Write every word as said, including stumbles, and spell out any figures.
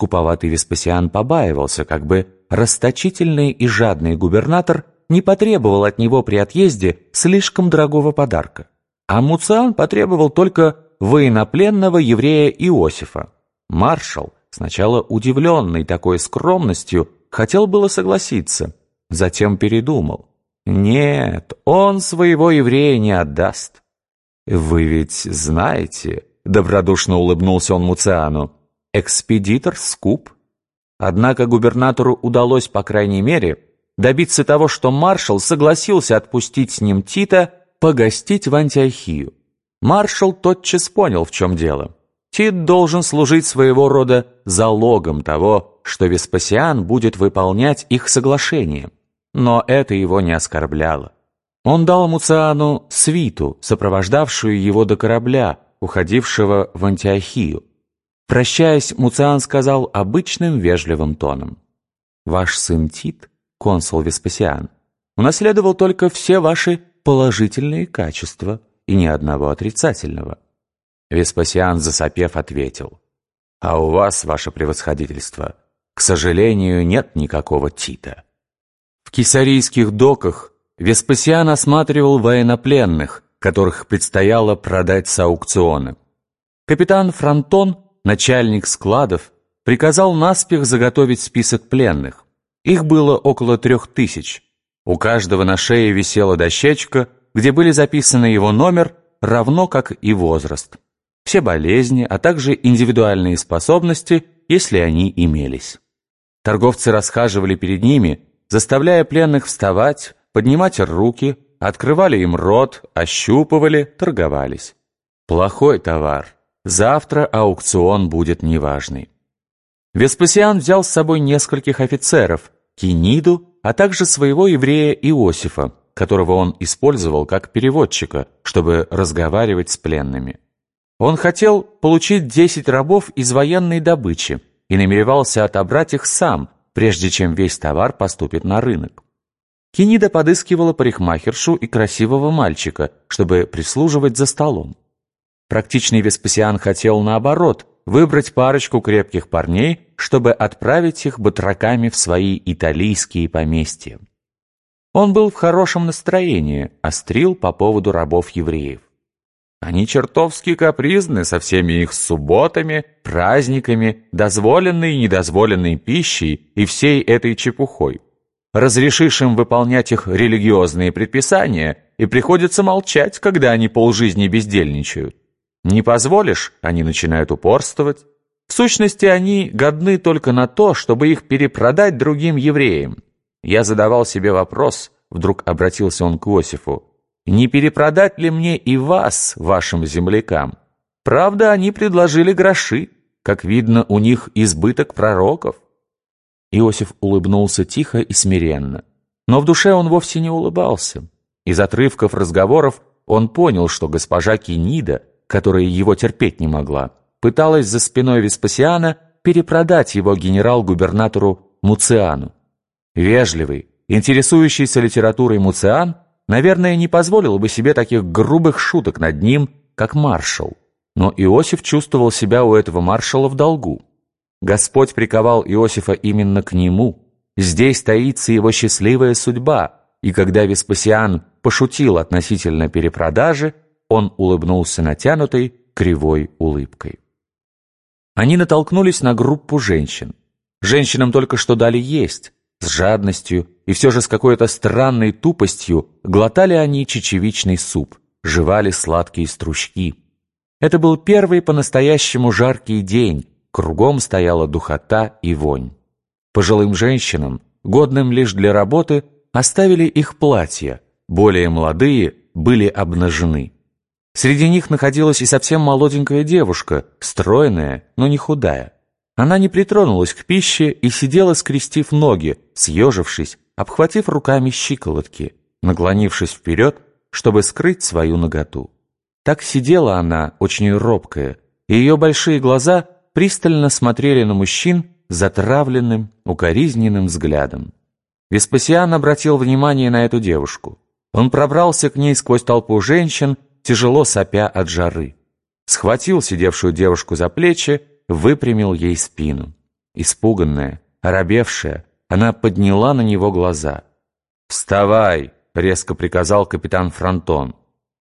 скуповатый Веспасиан побаивался, как бы расточительный и жадный губернатор не потребовал от него при отъезде слишком дорогого подарка. А Муциан потребовал только военнопленного еврея Иосифа. Маршал, сначала удивленный такой скромностью, хотел было согласиться, затем передумал. Нет, он своего еврея не отдаст. «Вы ведь знаете», — добродушно улыбнулся он Муциану, — «экспедитор скуп». Однако губернатору удалось, по крайней мере, добиться того, что маршал согласился отпустить с ним Тита погостить в Антиохию. Маршал тотчас понял, в чем дело. Тит должен служить своего рода залогом того, что Веспасиан будет выполнять их соглашение. Но это его не оскорбляло. Он дал Муциану свиту, сопровождавшую его до корабля, уходившего в Антиохию. Прощаясь, Муциан сказал обычным вежливым тоном: «Ваш сын Тит, консул Веспасиан, унаследовал только все ваши положительные качества и ни одного отрицательного». Веспасиан, засопев, ответил: «А у вас, ваше превосходительство, к сожалению, нет никакого Тита». В кесарийских доках Веспасиан осматривал военнопленных, которых предстояло продать с аукциона. Капитан Фронтон, начальник складов, приказал наспех заготовить список пленных. Их было около трех тысяч. У каждого на шее висела дощечка, где были записаны его номер, равно как и возраст, все болезни, а также индивидуальные способности, если они имелись. Торговцы расхаживали перед ними, заставляя пленных вставать, поднимать руки, открывали им рот, ощупывали, торговались. Плохой товар. Завтра аукцион будет неважный. Веспасиан взял с собой нескольких офицеров, Киниду, а также своего еврея Иосифа, которого он использовал как переводчика, чтобы разговаривать с пленными. Он хотел получить десять рабов из военной добычи и намеревался отобрать их сам, прежде чем весь товар поступит на рынок. Кинида подыскивала парикмахершу и красивого мальчика, чтобы прислуживать за столом. Практичный Веспасиан хотел, наоборот, выбрать парочку крепких парней, чтобы отправить их батраками в свои италийские поместья. Он был в хорошем настроении, острил по поводу рабов-евреев. Они чертовски капризны со всеми их субботами, праздниками, дозволенной и недозволенной пищей и всей этой чепухой. Разрешишь им выполнять их религиозные предписания, и приходится молчать, когда они полжизни бездельничают. Не позволишь, они начинают упорствовать. В сущности, они годны только на то, чтобы их перепродать другим евреям. Я задавал себе вопрос, вдруг обратился он к Иосифу, не перепродать ли мне и вас, вашим землякам? Правда, они предложили гроши. Как видно, у них избыток пророков. Иосиф улыбнулся тихо и смиренно. Но в душе он вовсе не улыбался. Из отрывков разговоров он понял, что госпожа Кинида, которая его терпеть не могла, пыталась за спиной Веспасиана перепродать его генерал-губернатору Муциану. Вежливый, интересующийся литературой Муциан, наверное, не позволил бы себе таких грубых шуток над ним, как маршал. Но Иосиф чувствовал себя у этого маршала в долгу. Господь приковал Иосифа именно к нему. Здесь таится его счастливая судьба, и когда Веспасиан пошутил относительно перепродажи, он улыбнулся натянутой, кривой улыбкой. Они натолкнулись на группу женщин. Женщинам только что дали есть. С жадностью и все же с какой-то странной тупостью глотали они чечевичный суп, жевали сладкие стручки. Это был первый по-настоящему жаркий день, кругом стояла духота и вонь. Пожилым женщинам, годным лишь для работы, оставили их платья, более молодые были обнажены. Среди них находилась и совсем молоденькая девушка, стройная, но не худая. Она не притронулась к пище и сидела, скрестив ноги, съежившись, обхватив руками щиколотки, наклонившись вперед, чтобы скрыть свою наготу. Так сидела она, очень робкая, и ее большие глаза пристально смотрели на мужчин затравленным, укоризненным взглядом. Веспасиан обратил внимание на эту девушку. Он пробрался к ней сквозь толпу женщин, тяжело сопя от жары. Схватил сидевшую девушку за плечи, выпрямил ей спину. Испуганная, оробевшая, она подняла на него глаза. «Вставай!» — резко приказал капитан Франтон.